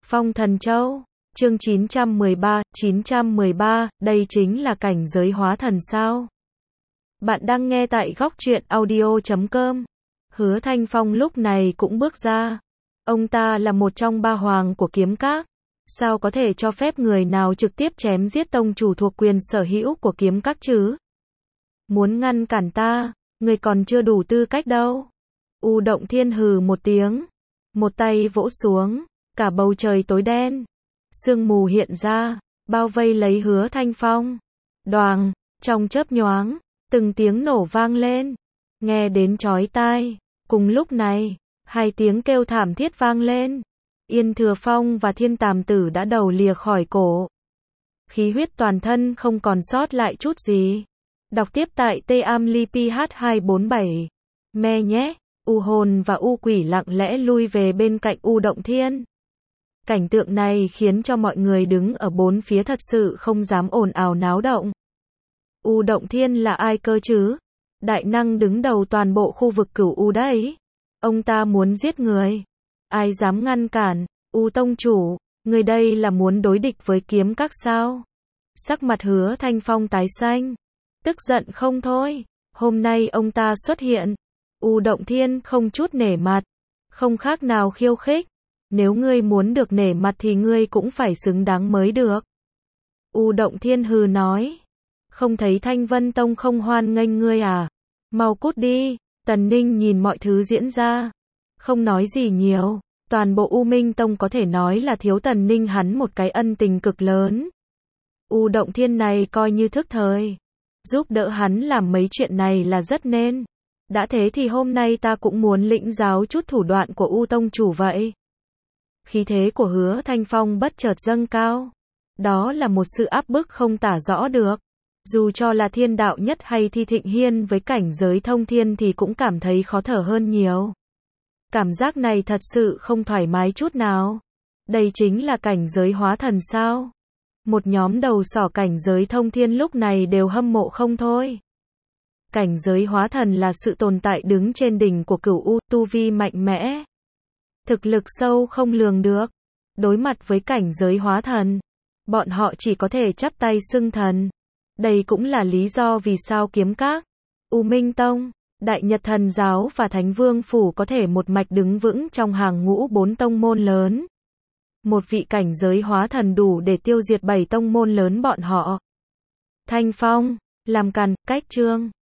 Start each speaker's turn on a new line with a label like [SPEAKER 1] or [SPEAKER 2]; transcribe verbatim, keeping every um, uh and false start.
[SPEAKER 1] Phong Thần Châu, chương chín trăm mười ba, chín trăm mười ba, đây chính là cảnh giới hóa thần sao? Bạn đang nghe tại góc truyện audio chấm com. Hứa Thanh Phong lúc này cũng bước ra. Ông ta là một trong ba hoàng của kiếm các. Sao có thể cho phép người nào trực tiếp chém giết tông chủ thuộc quyền sở hữu của kiếm các chứ? Muốn ngăn cản ta, người còn chưa đủ tư cách đâu. U Động Thiên hừ một tiếng. Một tay vỗ xuống, cả bầu trời tối đen. Sương mù hiện ra, bao vây lấy Hứa Thanh Phong. Đoàng, trong chớp nhoáng, từng tiếng nổ vang lên. Nghe đến chói tai. Cùng lúc này, hai tiếng kêu thảm thiết vang lên. Yên Thừa Phong và Thiên Tàm Tử đã đầu lìa khỏi cổ. Khí huyết toàn thân không còn sót lại chút gì. Đọc tiếp tại T A M L I P H hai bốn bảy. Me nhé. U hồn và u quỷ lặng lẽ lui về bên cạnh U Động Thiên. Cảnh tượng này khiến cho mọi người đứng ở bốn phía thật sự không dám ồn ào náo động. U Động Thiên là ai cơ chứ? Đại năng đứng đầu toàn bộ khu vực Cửu U đấy. Ông ta muốn giết người. Ai dám ngăn cản? U tông chủ, người đây là muốn đối địch với kiếm các sao? Sắc mặt Hứa Thanh Phong tái xanh. Tức giận không thôi. Hôm nay ông ta xuất hiện. U Động Thiên không chút nể mặt. Không khác nào khiêu khích. Nếu ngươi muốn được nể mặt thì ngươi cũng phải xứng đáng mới được. U Động Thiên hừ nói. Không thấy Thanh Vân Tông không hoan nghênh ngươi à? Mau cút đi. Tần Ninh nhìn mọi thứ diễn ra. Không nói gì nhiều. Toàn bộ U Minh Tông có thể nói là thiếu Tần Ninh hắn một cái ân tình cực lớn. U Động Thiên này coi như thức thời. Giúp đỡ hắn làm mấy chuyện này là rất nên. Đã thế thì hôm nay ta cũng muốn lĩnh giáo chút thủ đoạn của U Tông chủ vậy. Khí thế của Hứa Thanh Phong bất chợt dâng cao. Đó là một sự áp bức không tả rõ được. Dù cho là thiên đạo nhất hay Thi Thịnh Hiên với cảnh giới thông thiên thì cũng cảm thấy khó thở hơn nhiều. Cảm giác này thật sự không thoải mái chút nào. Đây chính là cảnh giới hóa thần sao? Một nhóm đầu sỏ cảnh giới thông thiên lúc này đều hâm mộ không thôi. Cảnh giới hóa thần là sự tồn tại đứng trên đỉnh của Cửu U, tu vi mạnh mẽ. Thực lực sâu không lường được. Đối mặt với cảnh giới hóa thần, bọn họ chỉ có thể chắp tay xưng thần. Đây cũng là lý do vì sao kiếm các, U Minh Tông, Đại Nhật Thần Giáo và Thánh Vương Phủ có thể một mạch đứng vững trong hàng ngũ bốn tông môn lớn. Một vị cảnh giới hóa thần đủ để tiêu diệt bảy tông môn lớn bọn họ. Thanh Phong, làm càn, cách chương.